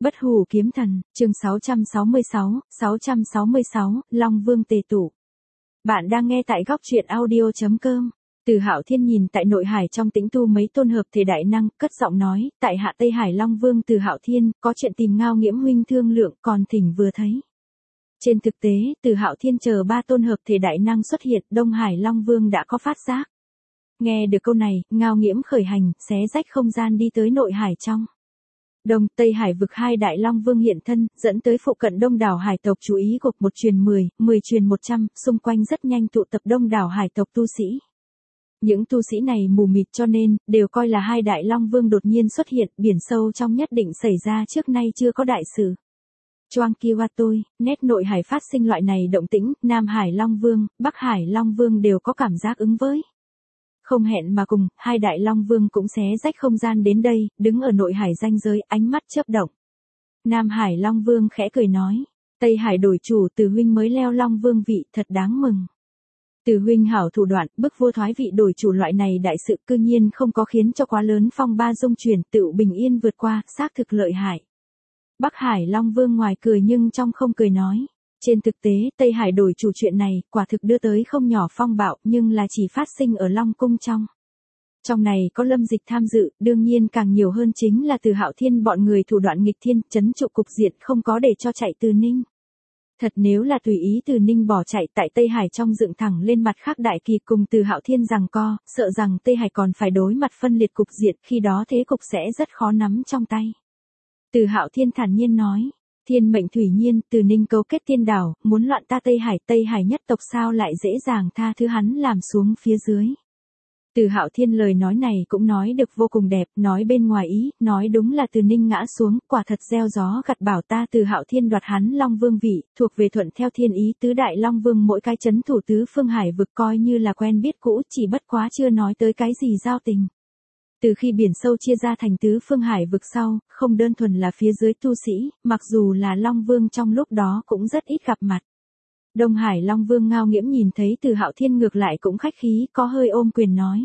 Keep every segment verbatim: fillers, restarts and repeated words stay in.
Bất hủ kiếm thần, chương sáu trăm sáu mươi sáu, sáu trăm sáu mươi sáu, Long Vương tề tụ. Bạn đang nghe tại góc truyện audio.com. Từ Hạo Thiên nhìn tại nội hải trong tĩnh tu mấy tôn hợp thể đại năng, cất giọng nói, tại hạ Tây Hải Long Vương Từ Hạo Thiên, có chuyện tìm Ngao Nghiễm huynh thương lượng, còn thỉnh vừa thấy. Trên thực tế, Từ Hạo Thiên chờ ba tôn hợp thể đại năng xuất hiện, Đông Hải Long Vương đã có phát giác. Nghe được câu này, Ngao Nghiễm khởi hành, xé rách không gian đi tới nội hải trong. Đông Tây Hải vực hai đại long vương hiện thân, dẫn tới phụ cận đông đảo hải tộc chú ý gộp một truyền mười, mười truyền một trăm, xung quanh rất nhanh tụ tập đông đảo hải tộc tu sĩ. Những tu sĩ này mù mịt cho nên, đều coi là hai đại long vương đột nhiên xuất hiện, biển sâu trong nhất định xảy ra trước nay chưa có đại sự. Choang Kiwa tôi, nét nội hải phát sinh loại này động tĩnh, Nam Hải Long Vương, Bắc Hải Long Vương đều có cảm giác ứng với. Không hẹn mà cùng, hai đại long vương cũng xé rách không gian đến đây, đứng ở nội hải ranh giới, ánh mắt chớp động. Nam Hải Long Vương khẽ cười nói, Tây Hải đổi chủ, Từ huynh mới leo long vương vị, thật đáng mừng. Từ huynh hảo thủ đoạn, bức vua thoái vị đổi chủ loại này đại sự cư nhiên không có khiến cho quá lớn phong ba dung chuyển, tự bình yên vượt qua, xác thực lợi hại. Bắc Hải Long Vương ngoài cười nhưng trong không cười nói. Trên thực tế, Tây Hải đổi chủ chuyện này, quả thực đưa tới không nhỏ phong bạo, nhưng là chỉ phát sinh ở Long Cung trong. Trong này có Lâm Dịch tham dự, đương nhiên càng nhiều hơn chính là Từ Hạo Thiên bọn người thủ đoạn nghịch thiên, trấn trụ cục diện không có để cho chạy Từ Ninh. Thật nếu là tùy ý Từ Ninh bỏ chạy tại Tây Hải trong dựng thẳng lên mặt khác đại kỳ cùng Từ Hạo Thiên giằng co, sợ rằng Tây Hải còn phải đối mặt phân liệt cục diện, khi đó thế cục sẽ rất khó nắm trong tay. Từ Hạo Thiên thản nhiên nói. Thiên mệnh thủy nhiên, Từ Ninh cấu kết tiên đảo, muốn loạn ta Tây Hải, Tây Hải nhất tộc sao lại dễ dàng tha thứ hắn làm xuống phía dưới. Từ Hạo Thiên lời nói này cũng nói được vô cùng đẹp, nói bên ngoài ý, nói đúng là Từ Ninh ngã xuống, quả thật gieo gió gặt bảo ta Từ Hạo Thiên đoạt hắn Long Vương vị, thuộc về thuận theo thiên ý tứ đại Long Vương mỗi cái chấn thủ tứ phương hải vực coi như là quen biết cũ, chỉ bất quá chưa nói tới cái gì giao tình. Từ khi biển sâu chia ra thành tứ phương hải vực sau, không đơn thuần là phía dưới tu sĩ, mặc dù là Long Vương trong lúc đó cũng rất ít gặp mặt. Đông Hải Long Vương Ngao Nghiễm nhìn thấy Từ Hạo Thiên ngược lại cũng khách khí, có hơi ôm quyền nói.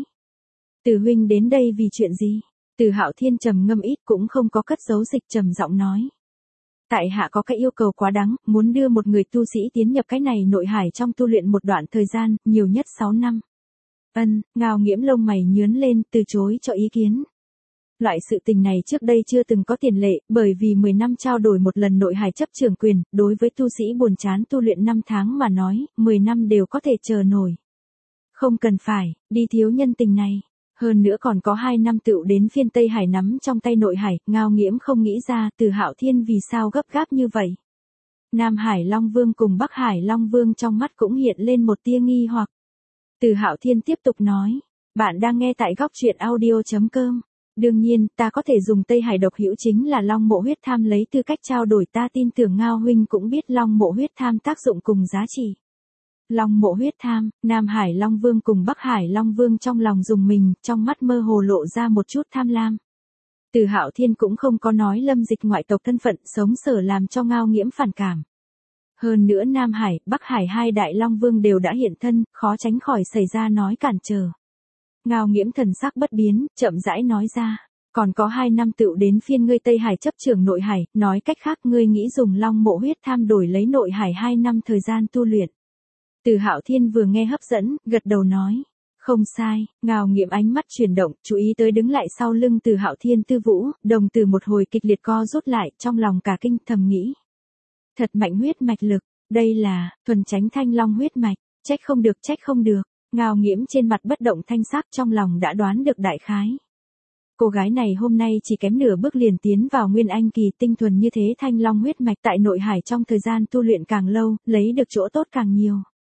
Từ huynh đến đây vì chuyện gì? Từ Hạo Thiên trầm ngâm ít cũng không có cất giấu dịch trầm giọng nói. Tại hạ có cái yêu cầu quá đáng, muốn đưa một người tu sĩ tiến nhập cái này nội hải trong tu luyện một đoạn thời gian, nhiều nhất sáu năm. Ân, Ngao Nghiễm lông mày nhướn lên, từ chối cho ý kiến. Loại sự tình này trước đây chưa từng có tiền lệ, bởi vì mười năm trao đổi một lần nội hải chấp trưởng quyền, đối với tu sĩ buồn chán tu luyện năm tháng mà nói, mười năm đều có thể chờ nổi. Không cần phải, đi thiếu nhân tình này. Hơn nữa còn có hai năm tựu đến phiên Tây Hải nắm trong tay nội hải, Ngao Nghiễm không nghĩ ra Từ Hạo Thiên vì sao gấp gáp như vậy. Nam Hải Long Vương cùng Bắc Hải Long Vương trong mắt cũng hiện lên một tia nghi hoặc. Từ Hạo Thiên tiếp tục nói, bạn đang nghe tại góc truyện audio.com. Đương nhiên, ta có thể dùng Tây Hải độc hữu chính là Long Mộ huyết tham lấy tư cách trao đổi, ta tin tưởng Ngao huynh cũng biết Long Mộ huyết tham tác dụng cùng giá trị. Long Mộ huyết tham, Nam Hải Long Vương cùng Bắc Hải Long Vương trong lòng dùng mình, trong mắt mơ hồ lộ ra một chút tham lam. Từ Hạo Thiên cũng không có nói Lâm Dịch ngoại tộc thân phận sống sở làm cho Ngao Nghiễm phản cảm. Hơn nữa Nam Hải, Bắc Hải hai đại Long Vương đều đã hiện thân, khó tránh khỏi xảy ra nói cản trở. Ngao Nghiễm thần sắc bất biến, chậm rãi nói ra, còn có hai năm tựu đến phiên ngươi Tây Hải chấp trưởng nội hải, nói cách khác ngươi nghĩ dùng Long Mộ huyết tham đổi lấy nội hải hai năm thời gian tu luyện. Từ Hạo Thiên vừa nghe hấp dẫn, gật đầu nói, không sai. Ngao Nghiễm ánh mắt chuyển động, chú ý tới đứng lại sau lưng Từ Hạo Thiên Tư Vũ, đồng tử một hồi kịch liệt co rút lại, trong lòng cả kinh thầm nghĩ. Thật mạnh huyết mạch lực, đây là, thuần tránh thanh long huyết mạch, trách không được trách không được, Ngao Nghiễm trên mặt bất động thanh sắc trong lòng đã đoán được đại khái. Cô gái này hôm nay chỉ kém nửa bước liền tiến vào nguyên anh kỳ, tinh thuần như thế thanh long huyết mạch tại nội hải trong thời gian tu luyện càng lâu, lấy được chỗ tốt càng nhiều.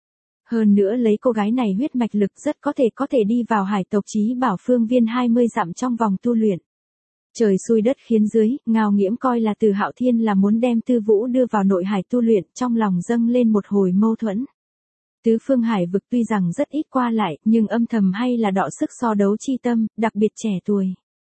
Hơn nữa lấy cô gái này huyết mạch lực rất có thể có thể đi vào hải tộc chí bảo phương viên hai mươi dặm trong vòng tu luyện. Trời xui đất khiến dưới, Ngao Nghiễm coi là Từ Hạo Thiên là muốn đem Tư Vũ đưa vào nội hải tu luyện, trong lòng dâng lên một hồi mâu thuẫn. Tứ phương hải vực tuy rằng rất ít qua lại, nhưng âm thầm hay là đọ sức so đấu chi tâm, đặc biệt trẻ tuổi.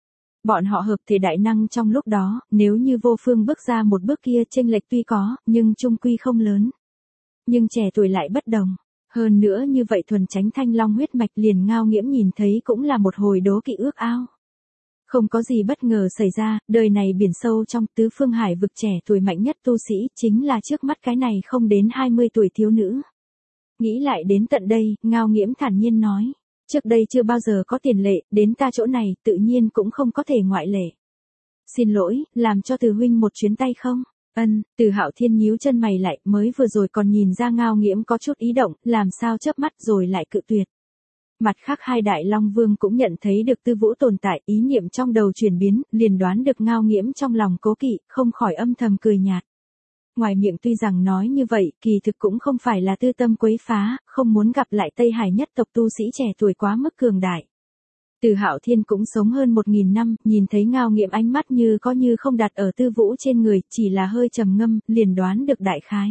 Bọn họ hợp thể đại năng trong lúc đó, nếu như vô phương bước ra một bước kia chênh lệch tuy có, nhưng chung quy không lớn. Nhưng trẻ tuổi lại bất đồng. Hơn nữa như vậy thuần tránh thanh long huyết mạch liền Ngao Nghiễm nhìn thấy cũng là một hồi đố kỵ ước ao. Không có gì bất ngờ xảy ra, đời này biển sâu trong tứ phương hải vực trẻ tuổi mạnh nhất tu sĩ chính là trước mắt cái này không đến hai mươi tuổi thiếu nữ. Nghĩ lại đến tận đây, Ngao Nghiễm thản nhiên nói. Trước đây chưa bao giờ có tiền lệ, đến ta chỗ này tự nhiên cũng không có thể ngoại lệ. Xin lỗi, làm cho Từ huynh một chuyến tay không? Ân, Từ Hạo Thiên nhíu chân mày lại, mới vừa rồi còn nhìn ra Ngao Nghiễm có chút ý động, làm sao chớp mắt rồi lại cự tuyệt. Mặt khác hai đại Long Vương cũng nhận thấy được Tư Vũ tồn tại, ý niệm trong đầu chuyển biến, liền đoán được Ngao Nghiễm trong lòng cố kỵ, không khỏi âm thầm cười nhạt. Ngoài miệng tuy rằng nói như vậy, kỳ thực cũng không phải là tư tâm quấy phá, không muốn gặp lại Tây Hải nhất tộc tu sĩ trẻ tuổi quá mức cường đại. Từ Hạo Thiên cũng sống hơn một nghìn năm, nhìn thấy Ngao Nghiễm ánh mắt như có như không đặt ở Tư Vũ trên người, chỉ là hơi trầm ngâm, liền đoán được đại khái.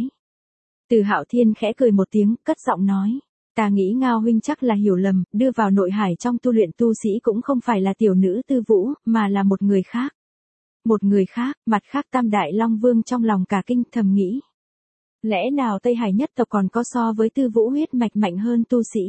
Từ Hạo Thiên khẽ cười một tiếng, cất giọng nói. Ta nghĩ Ngao huynh chắc là hiểu lầm, đưa vào nội hải trong tu luyện tu sĩ cũng không phải là tiểu nữ Tư Vũ, mà là một người khác. Một người khác, mặt khác Tam Đại Long Vương trong lòng cả kinh thầm nghĩ. Lẽ nào Tây Hải nhất tộc còn có so với Tư Vũ huyết mạch mạnh hơn tu sĩ?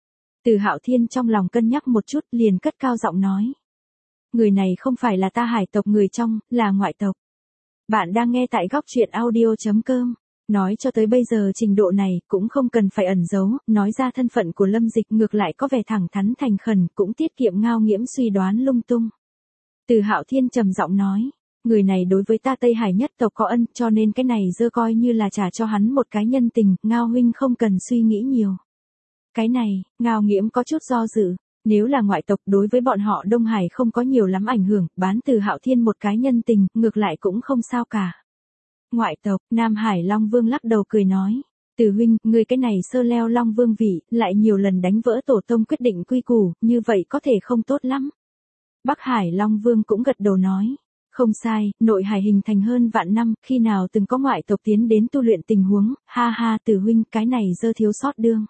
Từ Hạo Thiên trong lòng cân nhắc một chút liền cất cao giọng nói. Người này không phải là ta Hải tộc người trong, là ngoại tộc. Bạn đang nghe tại góc truyện audio chấm com. Nói cho tới bây giờ trình độ này cũng không cần phải ẩn giấu, nói ra thân phận của Lâm Dịch ngược lại có vẻ thẳng thắn thành khẩn, cũng tiết kiệm Ngao Nghiễm suy đoán lung tung. Từ Hạo Thiên trầm giọng nói, người này đối với ta Tây Hải nhất tộc có ân, cho nên cái này dơ coi như là trả cho hắn một cái nhân tình, Ngao huynh không cần suy nghĩ nhiều. Cái này, Ngao Nghiễm có chút do dự, nếu là ngoại tộc đối với bọn họ Đông Hải không có nhiều lắm ảnh hưởng, bán Từ Hạo Thiên một cái nhân tình, ngược lại cũng không sao cả. Ngoại tộc, Nam Hải Long Vương lắc đầu cười nói, Từ huynh, người cái này sơ leo Long Vương vị, lại nhiều lần đánh vỡ tổ tông quyết định quy củ, như vậy có thể không tốt lắm. Bắc Hải Long Vương cũng gật đầu nói, không sai, nội hải hình thành hơn vạn năm, khi nào từng có ngoại tộc tiến đến tu luyện tình huống, ha ha Từ huynh cái này dơ thiếu sót đương.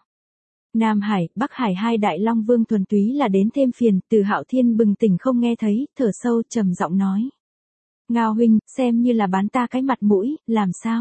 Nam Hải, Bắc Hải hai đại Long Vương thuần túy là đến thêm phiền, Từ Hạo Thiên bừng tỉnh không nghe thấy, thở sâu trầm giọng nói. Ngao huynh, xem như là bán ta cái mặt mũi, làm sao?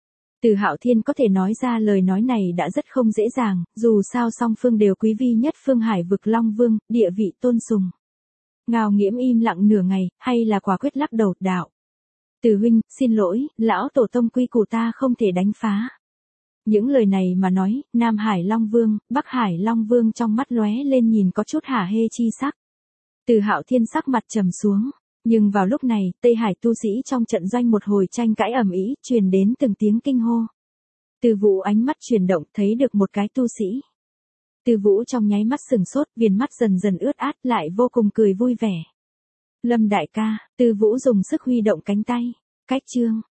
Từ Hạo Thiên có thể nói ra lời nói này đã rất không dễ dàng, dù sao song phương đều quý vi nhất phương Hải vực Long Vương, địa vị tôn sùng. Ngao Nghiễm im lặng nửa ngày, hay là quả quyết lắc đầu, đạo. Từ huynh, xin lỗi, lão tổ tông quy củ ta không thể đánh phá. Những lời này mà nói, Nam Hải Long Vương, Bắc Hải Long Vương trong mắt lóe lên nhìn có chút hả hê chi sắc. Từ Hạo Thiên sắc mặt trầm xuống. Nhưng vào lúc này, Tây Hải tu sĩ trong trận doanh một hồi tranh cãi ầm ĩ, truyền đến từng tiếng kinh hô. Từ Vũ ánh mắt chuyển động, thấy được một cái tu sĩ. Từ Vũ trong nháy mắt sừng sốt, viền mắt dần dần ướt át, lại vô cùng cười vui vẻ. Lâm đại ca, Từ Vũ dùng sức huy động cánh tay. Cách chương